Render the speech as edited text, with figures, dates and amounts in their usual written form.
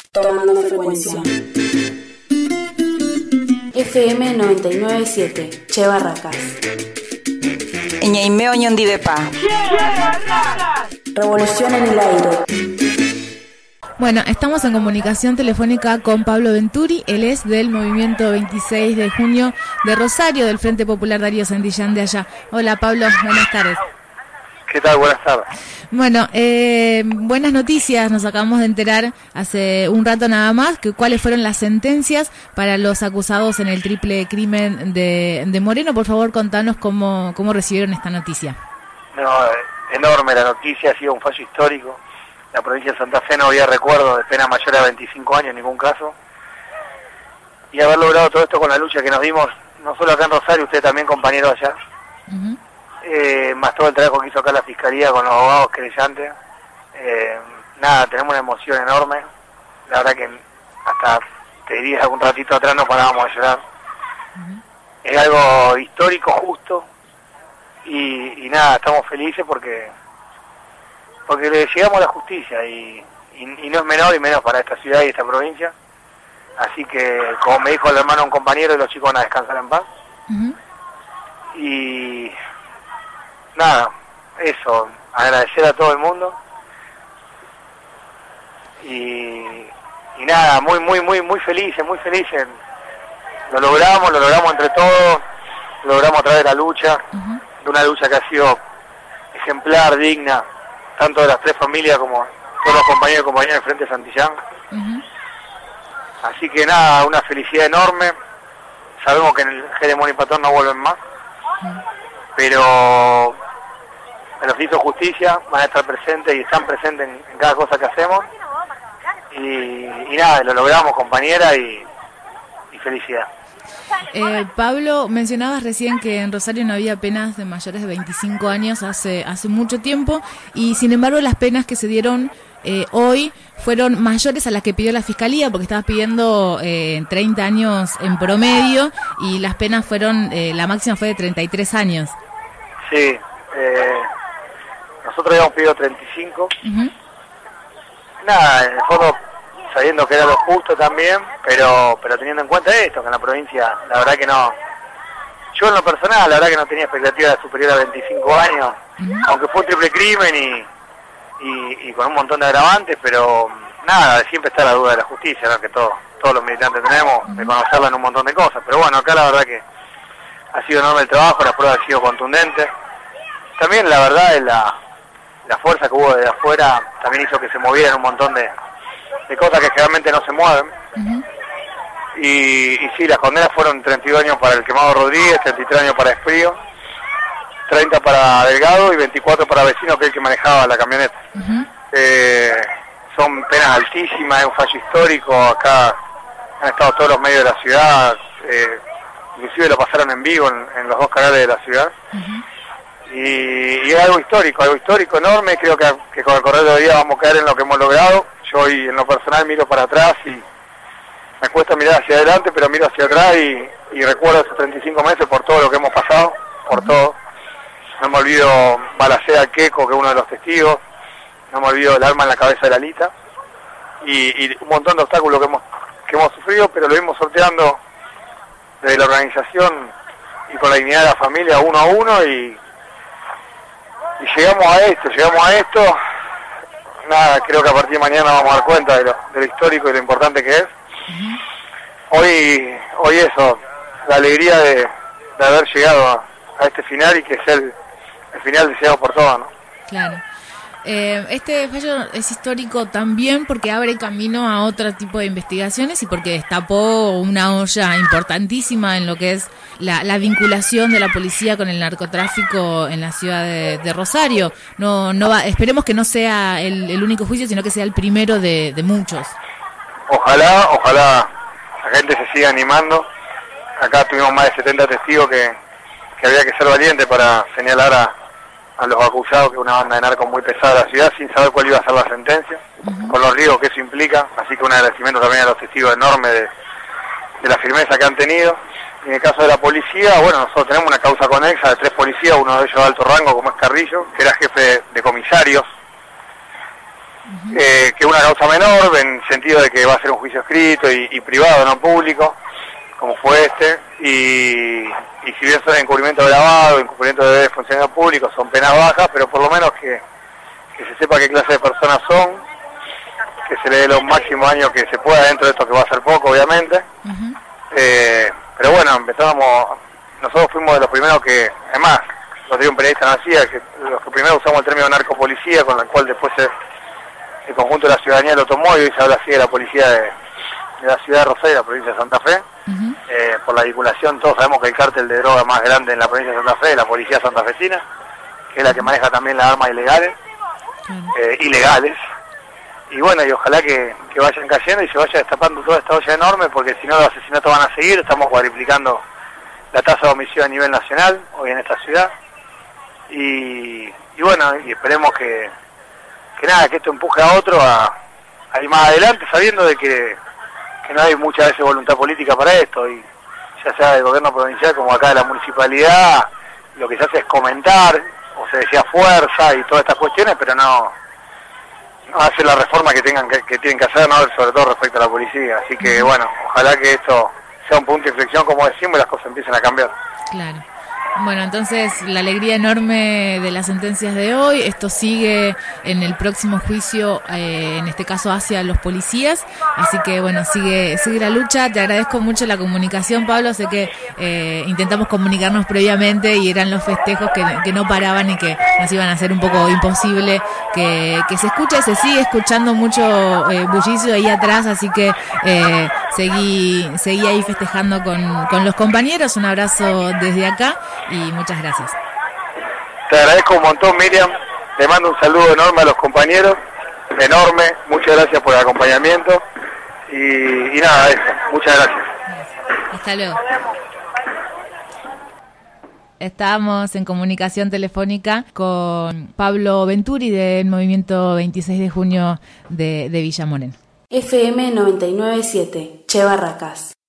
Tomando frecuencia. FM 99.7, Che Barracas. Ñaimeo Ñondivepa. Revolución en el aire. Bueno, estamos en comunicación telefónica con Pablo Venturi. Él es del Movimiento 26 de Junio de Rosario, del Frente Popular Darío Santillán de allá. Hola Pablo, buenas tardes. ¿Qué tal? Buenas tardes. Bueno, buenas noticias, nos acabamos de enterar hace un rato nada más, que cuáles fueron las sentencias para los acusados en el triple crimen de Moreno. Por favor, contanos cómo recibieron esta noticia. No, enorme la noticia, ha sido un fallo histórico. La provincia de Santa Fe no había recuerdo de pena mayor a 25 años en ningún caso. Y haber logrado todo esto con la lucha que nos dimos, no solo acá en Rosario, usted también compañero allá. Uh-huh. Más todo el trabajo que hizo acá la Fiscalía con los abogados querellantes. Nada, tenemos una emoción enorme. La verdad que hasta, te diría, un ratito atrás no parábamos de llorar. Uh-huh. Es algo histórico, justo. Y nada, estamos felices porque le llegamos a la justicia y no es menor y menos para esta ciudad y esta provincia. Así que, como me dijo el hermano un compañero, los chicos van a descansar en paz. Uh-huh. Y nada, eso, agradecer a todo el mundo y nada, muy felices, lo logramos entre todos, lo logramos a través de la lucha, uh-huh. De una lucha que ha sido ejemplar, digna, tanto de las tres familias como todos los compañeros y compañeras del Frente Santillán. Uh-huh. Así que nada, una felicidad enorme. Sabemos que en el Jeremón y Patón no vuelven más, uh-huh. Pero los hizo justicia, van a estar presentes y están presentes en cada cosa que hacemos. Y nada, lo logramos, compañera, y felicidad. Pablo, mencionabas recién que en Rosario no había penas de mayores de 25 años hace mucho tiempo, y sin embargo las penas que se dieron hoy fueron mayores a las que pidió la Fiscalía, porque estabas pidiendo 30 años en promedio, y las penas fueron, la máxima fue de 33 años. Sí, nosotros habíamos pedido 35. Uh-huh. Nada, en el fondo, sabiendo que era lo justo también, pero teniendo en cuenta esto, que en la provincia, la verdad que no. Yo en lo personal, la verdad que no tenía expectativa de superior a 25 años, uh-huh. Aunque fue un triple crimen y con un montón de agravantes, pero nada, siempre está la duda de la justicia, ¿no? Que todos los militantes tenemos, uh-huh. De conocerla en un montón de cosas. Pero bueno, acá la verdad que ha sido enorme el trabajo, la prueba ha sido contundente. También la verdad es la fuerza que hubo desde afuera también hizo que se movieran un montón de cosas que generalmente no se mueven. Uh-huh. Y sí, las condenas fueron 32 años para el Quemado Rodríguez, 33 años para Esprío, 30 para Delgado y 24 para Vecino, que es el que manejaba la camioneta. Uh-huh. Son penas altísimas, es un fallo histórico. Acá han estado todos los medios de la ciudad, inclusive lo pasaron en vivo en los dos canales de la ciudad. Uh-huh. Y es algo histórico enorme. Creo que con el correr de los días vamos a caer en lo que hemos logrado. Yo hoy en lo personal miro para atrás y me cuesta mirar hacia adelante, pero miro hacia atrás y recuerdo esos 35 meses por todo lo que hemos pasado, por todo. No me olvido balacera al Queco, que es uno de los testigos, no me olvido el arma en la cabeza de Lalita y un montón de obstáculos que hemos sufrido, pero lo vimos sorteando desde la organización y con la dignidad de la familia uno a uno y llegamos a esto. Nada, creo que a partir de mañana vamos a dar cuenta de lo histórico y lo importante que es. Uh-huh. Hoy eso, la alegría de haber llegado a este final y que es el final deseado por todos, ¿no? Claro. Este fallo es histórico también porque abre camino a otro tipo de investigaciones y porque destapó una olla importantísima en lo que es la vinculación de la policía con el narcotráfico en la ciudad de Rosario. Esperemos que no sea el único juicio, sino que sea el primero de muchos. Ojalá la gente se siga animando. Acá tuvimos más de 70 testigos que había que ser valiente para señalar a los acusados, que es una banda de narcos muy pesada de la ciudad, sin saber cuál iba a ser la sentencia, uh-huh. Con los riesgos que eso implica. Así que un agradecimiento también a los testigos enorme de la firmeza que han tenido. En el caso de la policía, bueno, nosotros tenemos una causa conexa de 3 policías, uno de ellos de alto rango, como es Carrillo, que era jefe de comisarios que es una causa menor, en el sentido de que va a ser un juicio escrito y privado, no público, como fue este, y si bien son encubrimiento agravado, encubrimiento de funcionarios públicos, son penas bajas, pero por lo menos que se sepa qué clase de personas son, que se le dé los máximos años que se pueda dentro de esto, que va a ser poco, obviamente. Pero bueno, nosotros fuimos de los primeros que, además, lo digo un periodista nacía, que los que primero usamos el término narcopolicía, con el cual después el conjunto de la ciudadanía lo tomó, y hoy se habla así de la policía de la ciudad de Rosario, la provincia de Santa Fe. Por la vinculación, todos sabemos que el cártel de droga más grande en la provincia de Santa Fe es la policía santafesina, que es la que maneja también las armas ilegales. Y bueno, y ojalá que vayan cayendo y se vaya destapando toda esta olla enorme, porque si no los asesinatos van a seguir. Estamos cuadriplicando la tasa de homicidio a nivel nacional hoy en esta ciudad, y bueno, y esperemos que esto empuje a otro a ir más adelante, sabiendo de que no hay muchas veces voluntad política para esto, y ya sea del gobierno provincial como acá de la municipalidad, lo que se hace es comentar, o se decía fuerza y todas estas cuestiones, pero no hacer la reforma que tienen que hacer, ¿no? Sobre todo respecto a la policía. Así que bueno, ojalá que esto sea un punto de inflexión, como decimos, y las cosas empiecen a cambiar. Claro. Bueno, entonces la alegría enorme de las sentencias de hoy. Esto sigue en el próximo juicio, en este caso hacia los policías. Así que bueno, sigue la lucha. Te agradezco mucho la comunicación, Pablo. Sé que intentamos comunicarnos previamente y eran los festejos que no paraban y que nos iban a hacer un poco imposible que se escuche. Se sigue escuchando mucho bullicio ahí atrás, así que seguí ahí festejando con los compañeros. Un abrazo desde acá y muchas gracias. Te agradezco un montón, Miriam. Le mando un saludo enorme a los compañeros. Enorme. Muchas gracias por el acompañamiento. Y nada, eso. Muchas gracias. Hasta luego. Estamos en comunicación telefónica con Pablo Venturi del Movimiento 26 de Junio de Villa Morén. FM 997, Che Barracas.